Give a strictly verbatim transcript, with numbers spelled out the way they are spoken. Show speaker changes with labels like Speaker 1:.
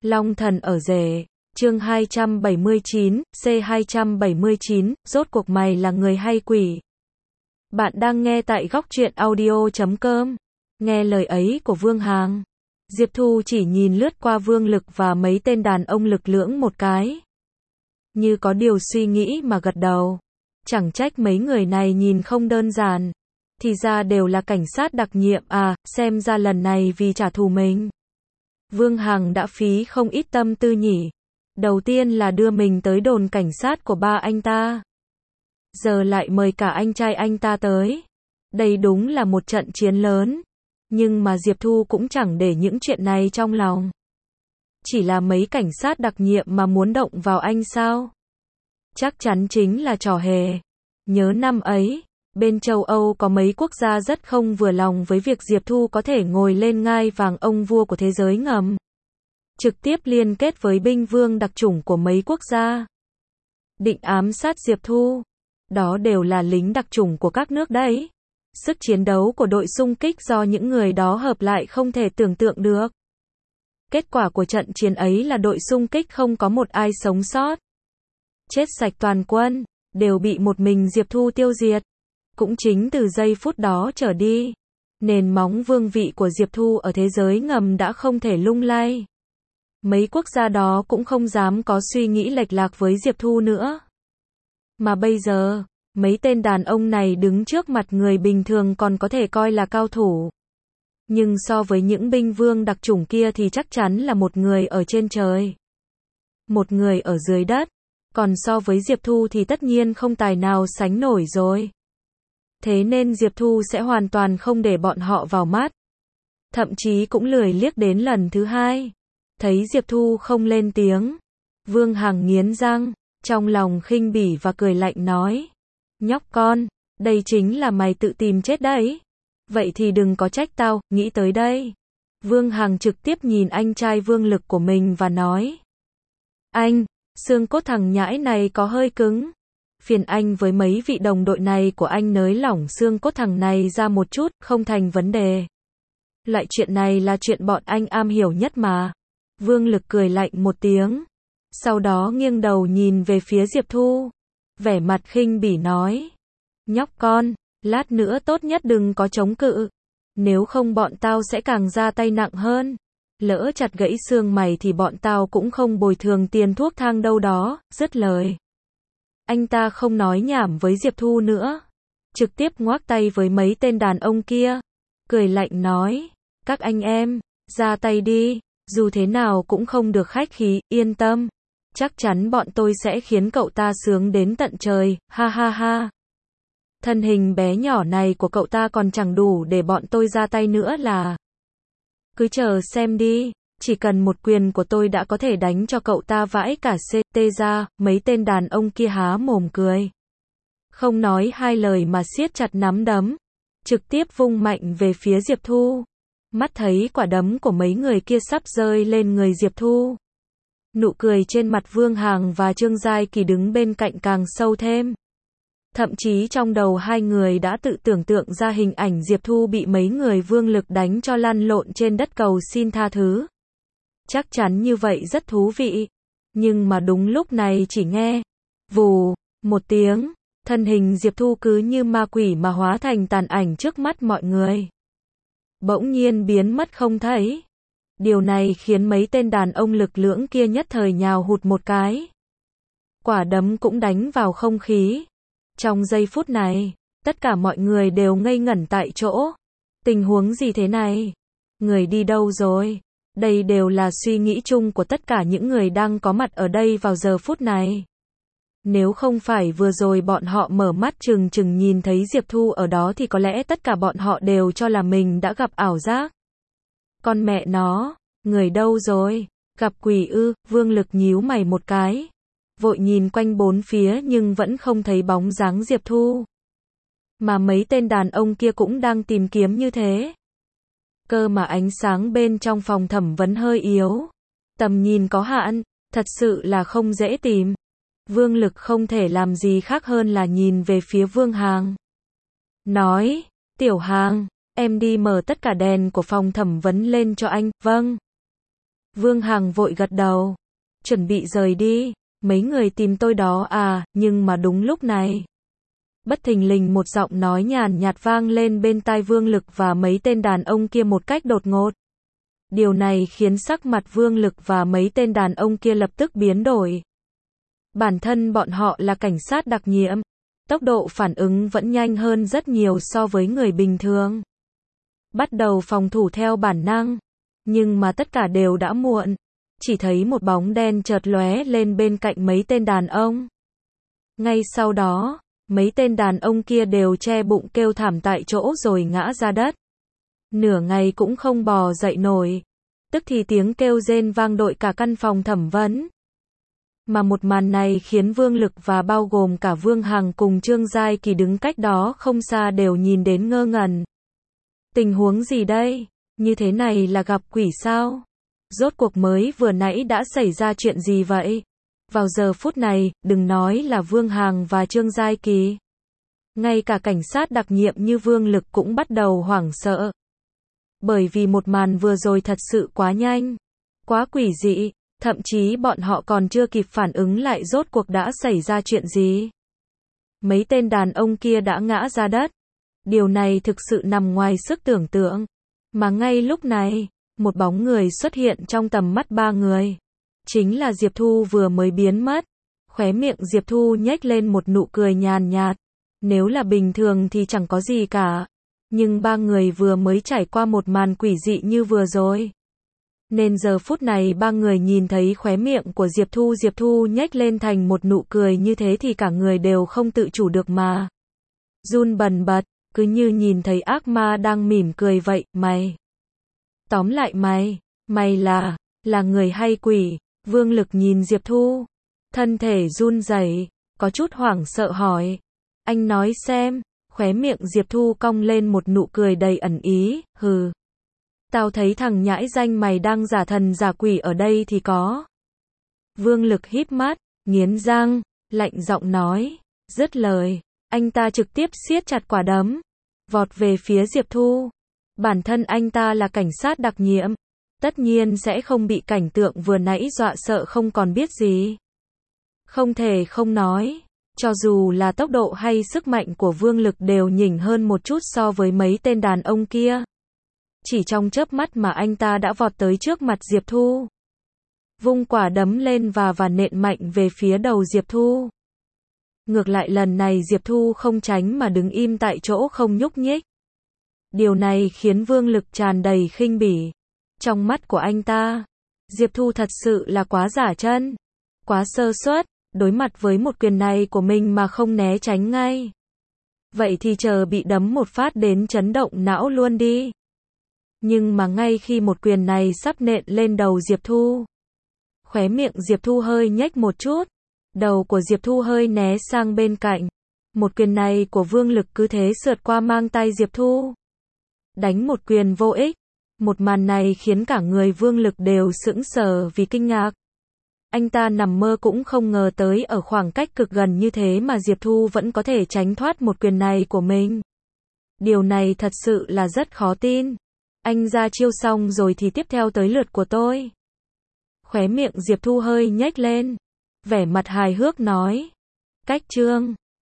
Speaker 1: Long thần ở rể, chương hai trăm bảy mươi chín, C hai trăm bảy mươi chín, rốt cuộc mày là người hay quỷ? Bạn đang nghe tại góc truyện audio chấm com. Nghe lời ấy của Vương Hằng, Diệp Thu chỉ nhìn lướt qua Vương Lực và mấy tên đàn ông lực lưỡng một cái. Như có điều suy nghĩ mà gật đầu. Chẳng trách mấy người này nhìn không đơn giản. Thì ra đều là cảnh sát đặc nhiệm à, xem ra lần này vì trả thù mình. Vương Hằng đã phí không ít tâm tư nhỉ. Đầu tiên là đưa mình tới đồn cảnh sát của ba anh ta. Giờ lại mời cả anh trai anh ta tới. Đây đúng là một trận chiến lớn. Nhưng mà Diệp Thu cũng chẳng để những chuyện này trong lòng. Chỉ là mấy cảnh sát đặc nhiệm mà muốn động vào anh sao? Chắc chắn chính là trò hề. Nhớ năm ấy, bên châu Âu có mấy quốc gia rất không vừa lòng với việc Diệp Thu có thể ngồi lên ngai vàng ông vua của thế giới ngầm. Trực tiếp liên kết với binh vương đặc chủng của mấy quốc gia. Định ám sát Diệp Thu. Đó đều là lính đặc chủng của các nước đấy. Sức chiến đấu của đội xung kích do những người đó hợp lại không thể tưởng tượng được. Kết quả của trận chiến ấy là đội xung kích không có một ai sống sót. Chết sạch toàn quân, đều bị một mình Diệp Thu tiêu diệt. Cũng chính từ giây phút đó trở đi, nền móng vương vị của Diệp Thu ở thế giới ngầm đã không thể lung lay. Mấy quốc gia đó cũng không dám có suy nghĩ lệch lạc với Diệp Thu nữa. Mà bây giờ, mấy tên đàn ông này đứng trước mặt người bình thường còn có thể coi là cao thủ. Nhưng so với những binh vương đặc chủng kia thì chắc chắn là một người ở trên trời. Một người ở dưới đất. Còn so với Diệp Thu thì tất nhiên không tài nào sánh nổi rồi. Thế nên Diệp Thu sẽ hoàn toàn không để bọn họ vào mắt. Thậm chí cũng lười liếc đến lần thứ hai. Thấy Diệp Thu không lên tiếng. Vương Hằng nghiến răng, trong lòng khinh bỉ và cười lạnh nói. Nhóc con, đây chính là mày tự tìm chết đấy. Vậy thì đừng có trách tao, nghĩ tới đây. Vương Hằng trực tiếp nhìn anh trai Vương Lực của mình và nói. Anh, xương cốt thằng nhãi này có hơi cứng. Phiền anh với mấy vị đồng đội này của anh nới lỏng xương cốt thằng này ra một chút, không thành vấn đề. Loại chuyện này là chuyện bọn anh am hiểu nhất mà. Vương Lực cười lạnh một tiếng. Sau đó nghiêng đầu nhìn về phía Diệp Thu. Vẻ mặt khinh bỉ nói. Nhóc con, lát nữa tốt nhất đừng có chống cự. Nếu không bọn tao sẽ càng ra tay nặng hơn. Lỡ chặt gãy xương mày thì bọn tao cũng không bồi thường tiền thuốc thang đâu đó, dứt lời. Anh ta không nói nhảm với Diệp Thu nữa. Trực tiếp ngoác tay với mấy tên đàn ông kia. Cười lạnh nói. Các anh em, ra tay đi. Dù thế nào cũng không được khách khí, yên tâm. Chắc chắn bọn tôi sẽ khiến cậu ta sướng đến tận trời, ha ha ha. Thân hình bé nhỏ này của cậu ta còn chẳng đủ để bọn tôi ra tay nữa là. Cứ chờ xem đi, chỉ cần một quyền của tôi đã có thể đánh cho cậu ta vãi cả xê tê ra, mấy tên đàn ông kia há mồm cười. Không nói hai lời mà siết chặt nắm đấm, trực tiếp vung mạnh về phía Diệp Thu. Mắt thấy quả đấm của mấy người kia sắp rơi lên người Diệp Thu. Nụ cười trên mặt Vương Hằng và Trương Giai Kỳ đứng bên cạnh càng sâu thêm. Thậm chí trong đầu hai người đã tự tưởng tượng ra hình ảnh Diệp Thu bị mấy người Vương Lực đánh cho lăn lộn trên đất cầu xin tha thứ. Chắc chắn như vậy rất thú vị. Nhưng mà đúng lúc này chỉ nghe vù một tiếng, thân hình Diệp Thu cứ như ma quỷ mà hóa thành tàn ảnh trước mắt mọi người. Bỗng nhiên biến mất không thấy. Điều này khiến mấy tên đàn ông lực lưỡng kia nhất thời nhào hụt một cái. Quả đấm cũng đánh vào không khí. Trong giây phút này, tất cả mọi người đều ngây ngẩn tại chỗ. Tình huống gì thế này? Người đi đâu rồi? Đây đều là suy nghĩ chung của tất cả những người đang có mặt ở đây vào giờ phút này. Nếu không phải vừa rồi bọn họ mở mắt trừng trừng nhìn thấy Diệp Thu ở đó thì có lẽ tất cả bọn họ đều cho là mình đã gặp ảo giác. Con mẹ nó, người đâu rồi? Gặp quỷ ư? Vương Lực nhíu mày một cái. Vội nhìn quanh bốn phía nhưng vẫn không thấy bóng dáng Diệp Thu. Mà mấy tên đàn ông kia cũng đang tìm kiếm như thế. Cơ mà ánh sáng bên trong phòng thẩm vấn hơi yếu. Tầm nhìn có hạn, thật sự là không dễ tìm. Vương Lực không thể làm gì khác hơn là nhìn về phía Vương Hằng. Nói, Tiểu Hằng, em đi mở tất cả đèn của phòng thẩm vấn lên cho anh, vâng. Vương Hằng vội gật đầu. Chuẩn bị rời đi. Mấy người tìm tôi đó à, nhưng mà đúng lúc này. Bất thình lình một giọng nói nhàn nhạt vang lên bên tai Vương Lực và mấy tên đàn ông kia một cách đột ngột. Điều này khiến sắc mặt Vương Lực và mấy tên đàn ông kia lập tức biến đổi. Bản thân bọn họ là cảnh sát đặc nhiệm. Tốc độ phản ứng vẫn nhanh hơn rất nhiều so với người bình thường. Bắt đầu phòng thủ theo bản năng. Nhưng mà tất cả đều đã muộn. Chỉ thấy một bóng đen chợt lóe lên bên cạnh mấy tên đàn ông. Ngay sau đó, mấy tên đàn ông kia đều che bụng kêu thảm tại chỗ rồi ngã ra đất. Nửa ngày cũng không bò dậy nổi. Tức thì tiếng kêu rên vang đội cả căn phòng thẩm vấn. Mà một màn này khiến Vương Lực và bao gồm cả Vương Hằng cùng Trương Giai Kỳ đứng cách đó không xa đều nhìn đến ngơ ngẩn. Tình huống gì đây? Như thế này là gặp quỷ sao? Rốt cuộc mới vừa nãy đã xảy ra chuyện gì vậy? Vào giờ phút này, đừng nói là Vương Hằng và Trương Giai Kỳ. Ngay cả cảnh sát đặc nhiệm như Vương Lực cũng bắt đầu hoảng sợ. Bởi vì một màn vừa rồi thật sự quá nhanh, quá quỷ dị, thậm chí bọn họ còn chưa kịp phản ứng lại rốt cuộc đã xảy ra chuyện gì. Mấy tên đàn ông kia đã ngã ra đất. Điều này thực sự nằm ngoài sức tưởng tượng. Mà ngay lúc này, một bóng người xuất hiện trong tầm mắt ba người. Chính là Diệp Thu vừa mới biến mất. Khóe miệng Diệp Thu nhếch lên một nụ cười nhàn nhạt. Nếu là bình thường thì chẳng có gì cả. Nhưng ba người vừa mới trải qua một màn quỷ dị như vừa rồi. Nên giờ phút này ba người nhìn thấy khóe miệng của Diệp Thu Diệp Thu nhếch lên thành một nụ cười như thế thì cả người đều không tự chủ được mà run bần bật, cứ như nhìn thấy ác ma đang mỉm cười vậy. Mày, tóm lại mày, mày là, là người hay quỷ? Vương Lực nhìn Diệp Thu, thân thể run rẩy, có chút hoảng sợ hỏi. Anh nói xem. Khóe miệng Diệp Thu cong lên một nụ cười đầy ẩn ý. Hừ, tao thấy thằng nhãi danh mày đang giả thần giả quỷ ở đây thì có. Vương Lực híp mắt, nghiến răng, lạnh giọng nói. Dứt lời, anh ta trực tiếp siết chặt quả đấm, vọt về phía Diệp Thu. Bản thân anh ta là cảnh sát đặc nhiệm, tất nhiên sẽ không bị cảnh tượng vừa nãy dọa sợ không còn biết gì. Không thể không nói, cho dù là tốc độ hay sức mạnh của Vương Lực đều nhỉnh hơn một chút so với mấy tên đàn ông kia. Chỉ trong chớp mắt mà anh ta đã vọt tới trước mặt Diệp Thu. Vung quả đấm lên và và nện mạnh về phía đầu Diệp Thu. Ngược lại lần này Diệp Thu không tránh mà đứng im tại chỗ không nhúc nhích. Điều này khiến Vương Lực tràn đầy khinh bỉ. Trong mắt của anh ta, Diệp Thu thật sự là quá giả chân, quá sơ suất, đối mặt với một quyền này của mình mà không né tránh ngay. Vậy thì chờ bị đấm một phát đến chấn động não luôn đi. Nhưng mà ngay khi một quyền này sắp nện lên đầu Diệp Thu, khóe miệng Diệp Thu hơi nhếch một chút, đầu của Diệp Thu hơi né sang bên cạnh. Một quyền này của Vương Lực cứ thế sượt qua mang tay Diệp Thu. Đánh một quyền vô ích. Một màn này khiến cả người Vương Lực đều sững sờ vì kinh ngạc. Anh ta nằm mơ cũng không ngờ tới ở khoảng cách cực gần như thế mà Diệp Thu vẫn có thể tránh thoát một quyền này của mình. Điều này thật sự là rất khó tin. Anh ra chiêu xong rồi thì tiếp theo tới lượt của tôi. Khóe miệng Diệp Thu hơi nhếch lên, vẻ mặt hài hước nói. Cách chương